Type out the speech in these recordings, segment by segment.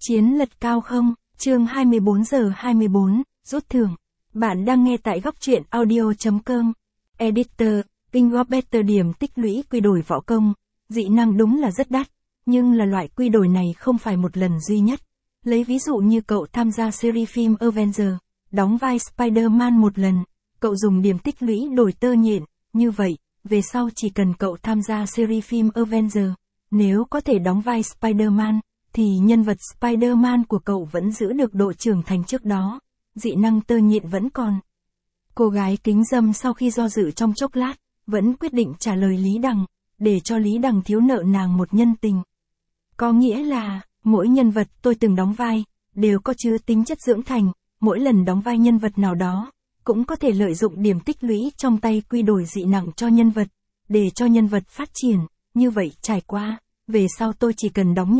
Chiến lật cao không, chương 24 giờ 24, rút thưởng. Bạn đang nghe tại góc truyện audio.com. Editor, King of Better điểm tích lũy quy đổi võ công. Dị năng đúng là rất đắt, nhưng là loại quy đổi này không phải một lần duy nhất. Lấy ví dụ như cậu tham gia series phim Avengers, đóng vai Spider-Man một lần, cậu dùng điểm tích lũy đổi tơ nhện, như vậy, về sau chỉ cần cậu tham gia series phim Avengers, nếu có thể đóng vai Spider-Man, thì nhân vật Spider-Man của cậu vẫn giữ được độ trưởng thành trước đó, dị năng tơ nhện vẫn còn. Cô gái kính râm sau khi do dự trong chốc lát, vẫn quyết định trả lời Lý Đằng, để cho Lý Đằng thiếu nợ nàng một nhân tình. Có nghĩa là, mỗi nhân vật tôi từng đóng vai, đều có chứa tính chất dưỡng thành, mỗi lần đóng vai nhân vật nào đó, cũng có thể lợi dụng điểm tích lũy trong tay quy đổi dị năng cho nhân vật, để cho nhân vật phát triển, như vậy trải qua, về sau tôi chỉ cần đóng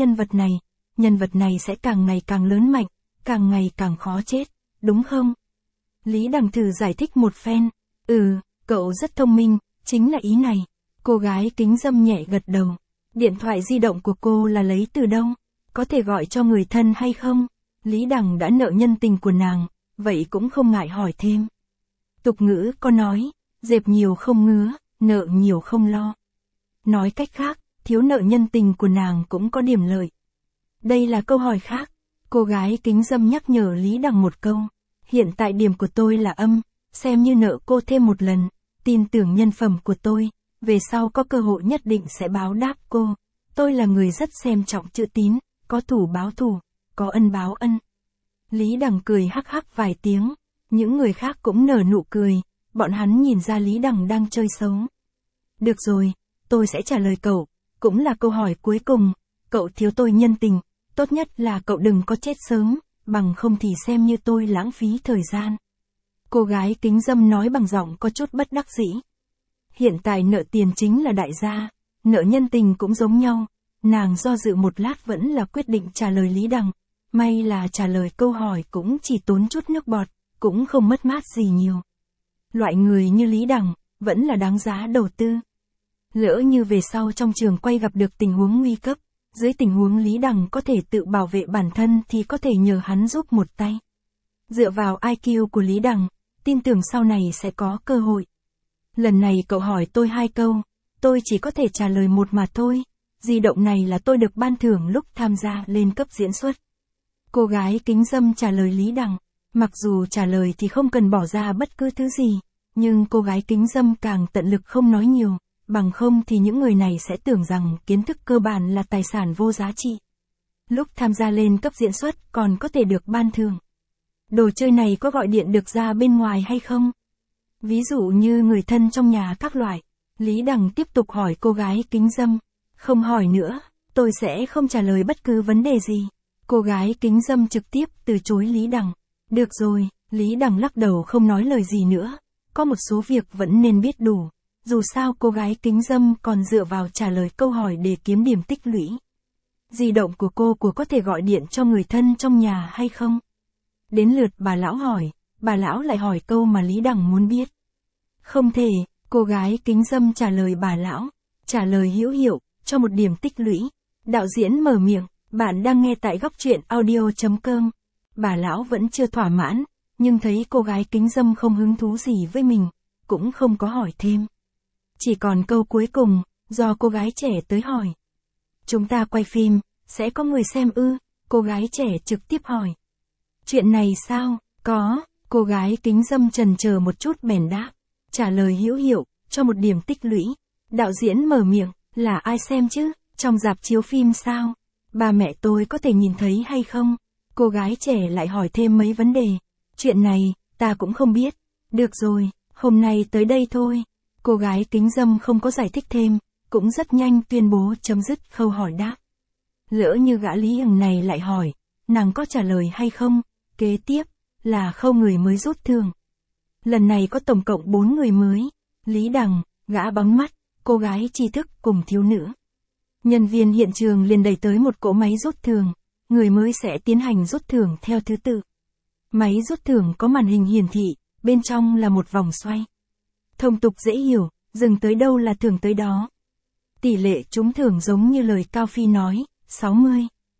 nhân vật này sẽ càng ngày càng lớn mạnh, càng ngày càng khó chết, đúng không? Lý Đằng thử giải thích một phen, cậu rất thông minh, chính là ý này. Cô gái kính râm nhẹ gật đầu. Điện thoại di động của cô là lấy từ đâu? Có thể gọi cho người thân hay không? Lý Đằng đã nợ nhân tình của nàng, vậy cũng không ngại hỏi thêm. Tục ngữ có nói, dẹp nhiều không ngứa, nợ nhiều không lo. Nói cách khác, thiếu nợ nhân tình của nàng cũng có điểm lợi. Đây là câu hỏi khác. Cô gái kính râm nhắc nhở Lý Đằng một câu. Hiện tại điểm của tôi là âm, xem như nợ cô thêm một lần, tin tưởng nhân phẩm của tôi, về sau có cơ hội nhất định sẽ báo đáp cô. Tôi là người rất xem trọng chữ tín, có thủ báo thủ, có ân báo ân. Lý Đằng cười hắc hắc vài tiếng, những người khác cũng nở nụ cười, bọn hắn nhìn ra Lý Đằng đang chơi xấu. Được rồi, tôi sẽ trả lời cậu, cũng là câu hỏi cuối cùng, cậu thiếu tôi nhân tình, tốt nhất là cậu đừng có chết sớm, bằng không thì xem như tôi lãng phí thời gian. Cô gái kính râm nói bằng giọng có chút bất đắc dĩ. Hiện tại nợ tiền chính là đại gia, nợ nhân tình cũng giống nhau, nàng do dự một lát vẫn là quyết định trả lời Lý Đằng, may là trả lời câu hỏi cũng chỉ tốn chút nước bọt, cũng không mất mát gì nhiều. Loại người như Lý Đằng, vẫn là đáng giá đầu tư. Lỡ như về sau trong trường quay gặp được tình huống nguy cấp, dưới tình huống Lý Đằng có thể tự bảo vệ bản thân thì có thể nhờ hắn giúp một tay. Dựa vào IQ của Lý Đằng, tin tưởng sau này sẽ có cơ hội. Lần này cậu hỏi tôi 2 câu, tôi chỉ có thể trả lời một mà thôi. Di động này là tôi được ban thưởng lúc tham gia lên cấp diễn xuất. Cô gái kính râm trả lời Lý Đằng, mặc dù trả lời thì không cần bỏ ra bất cứ thứ gì, nhưng cô gái kính râm càng tận lực không nói nhiều, bằng không thì những người này sẽ tưởng rằng kiến thức cơ bản là tài sản vô giá trị. Lúc tham gia lên cấp diễn xuất còn có thể được ban thưởng. Đồ chơi này có gọi điện được ra bên ngoài hay không? Ví dụ như người thân trong nhà các loại. Lý Đằng tiếp tục hỏi cô gái kính râm. Không hỏi nữa, tôi sẽ không trả lời bất cứ vấn đề gì. Cô gái kính râm trực tiếp từ chối Lý Đằng. Được rồi, Lý Đằng lắc đầu không nói lời gì nữa. Có một số việc vẫn nên biết đủ. Dù sao cô gái kính râm còn dựa vào trả lời câu hỏi để kiếm điểm tích lũy. Di động của cô có thể gọi điện cho người thân trong nhà hay không? Đến lượt bà lão hỏi, bà lão lại hỏi câu mà Lý Đằng muốn biết. Không thể, cô gái kính râm trả lời bà lão, trả lời hữu hiệu, cho một điểm tích lũy. Đạo diễn mở miệng, bạn đang nghe tại góc truyện audio.com. Bà lão vẫn chưa thỏa mãn, nhưng thấy cô gái kính râm không hứng thú gì với mình, cũng không có hỏi thêm. Chỉ còn câu cuối cùng, do cô gái trẻ tới hỏi. Chúng ta quay phim, sẽ có người xem ư? Cô gái trẻ trực tiếp hỏi. Chuyện này sao? Có, cô gái kính râm chần chờ một chút bèn đáp. Trả lời hữu hiệu, cho một điểm tích lũy. Đạo diễn mở miệng, là ai xem chứ? Trong rạp chiếu phim sao? Ba mẹ tôi có thể nhìn thấy hay không? Cô gái trẻ lại hỏi thêm mấy vấn đề. Chuyện này, ta cũng không biết. Được rồi, hôm nay tới đây thôi. Cô gái kính râm không có giải thích thêm, cũng rất nhanh tuyên bố chấm dứt khâu hỏi đáp. Lỡ như gã Lý Đằng này lại hỏi, nàng có trả lời hay không? Kế tiếp, là khâu người mới rút thưởng. Lần này có tổng cộng 4 người mới. Lý Đằng, gã bóng mắt, cô gái tri thức cùng thiếu nữ. Nhân viên hiện trường liền đẩy tới một cỗ máy rút thưởng. Người mới sẽ tiến hành rút thưởng theo thứ tự. Máy rút thưởng có màn hình hiển thị, bên trong là một vòng xoay. Thông tục dễ hiểu, dừng tới đâu là thưởng tới đó. Tỷ lệ trúng thưởng giống như lời Cao Phi nói, 60.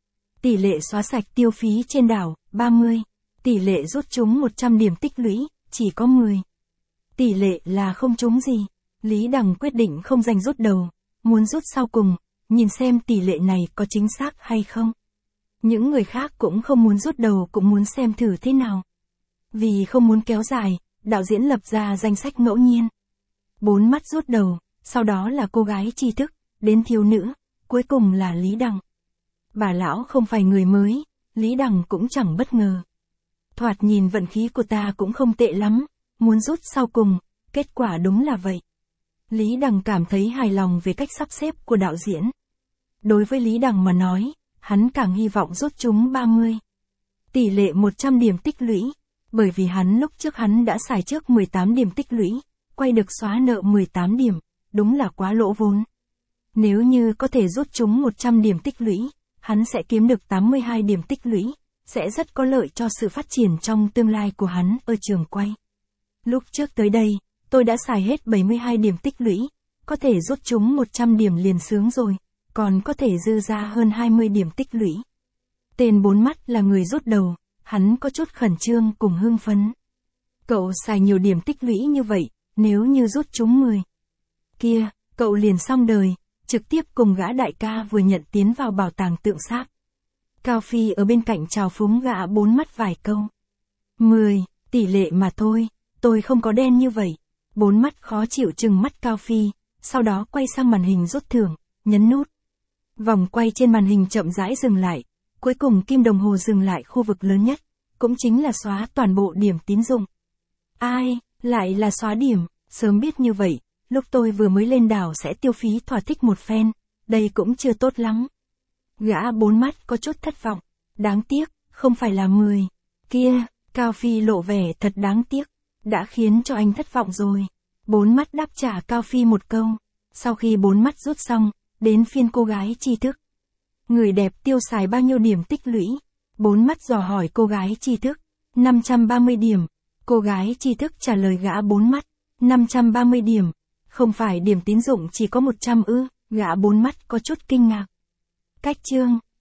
Tỷ lệ xóa sạch tiêu phí trên đảo, 30. Tỷ lệ rút trúng 100 điểm tích lũy, chỉ có 10. Tỷ lệ là không trúng gì. Lý Đằng quyết định không giành rút đầu, muốn rút sau cùng, nhìn xem tỷ lệ này có chính xác hay không. Những người khác cũng không muốn rút đầu cũng muốn xem thử thế nào. Vì không muốn kéo dài, đạo diễn lập ra danh sách ngẫu nhiên. 4 mắt rút đầu, sau đó là cô gái tri thức, đến thiếu nữ, cuối cùng là Lý Đằng. Bà lão không phải người mới, Lý Đằng cũng chẳng bất ngờ. Thoạt nhìn vận khí của ta cũng không tệ lắm, muốn rút sau cùng, kết quả đúng là vậy. Lý Đằng cảm thấy hài lòng về cách sắp xếp của đạo diễn. Đối với Lý Đằng mà nói, hắn càng hy vọng rút trúng 30. Tỷ lệ 100 điểm tích lũy, bởi vì lúc trước hắn đã xài trước 18 điểm tích lũy, quay được xóa nợ 18 điểm, đúng là quá lỗ vốn. Nếu như có thể rút trúng 100 điểm tích lũy, hắn sẽ kiếm được 82 điểm tích lũy, sẽ rất có lợi cho sự phát triển trong tương lai của hắn ở trường quay. Lúc trước tới đây, tôi đã xài hết 72 điểm tích lũy, có thể rút trúng 100 điểm liền sướng rồi, còn có thể dư ra hơn 20 điểm tích lũy. Tên 4 mắt là người rút đầu, hắn có chút khẩn trương cùng hưng phấn. Cậu xài nhiều điểm tích lũy như vậy, nếu như rút trúng 10. Kia, cậu liền xong đời, trực tiếp cùng gã đại ca vừa nhận tiến vào bảo tàng tượng sáp. Cao Phi ở bên cạnh chào phúng gã 4 mắt vài câu. 10, tỷ lệ mà thôi, tôi không có đen như vậy. 4 mắt khó chịu trừng mắt Cao Phi, sau đó quay sang màn hình rút thưởng, nhấn nút. Vòng quay trên màn hình chậm rãi dừng lại, cuối cùng kim đồng hồ dừng lại khu vực lớn nhất, cũng chính là xóa toàn bộ điểm tín dụng. Ai, lại là xóa điểm, sớm biết như vậy, lúc tôi vừa mới lên đảo sẽ tiêu phí thỏa thích một phen, đây cũng chưa tốt lắm. Gã 4 mắt có chút thất vọng, đáng tiếc, không phải là 10. Kia, Cao Phi lộ vẻ thật đáng tiếc, đã khiến cho anh thất vọng rồi. 4 mắt đáp trả Cao Phi một câu, sau khi 4 mắt rút xong, đến phiên cô gái tri thức. Người đẹp tiêu xài bao nhiêu điểm tích lũy? 4 mắt dò hỏi cô gái tri thức. 530 điểm. Cô gái tri thức trả lời gã 4 mắt. 530 điểm. Không phải điểm tín dụng chỉ có 100 ư? Gã 4 mắt có chút kinh ngạc. Cách chương.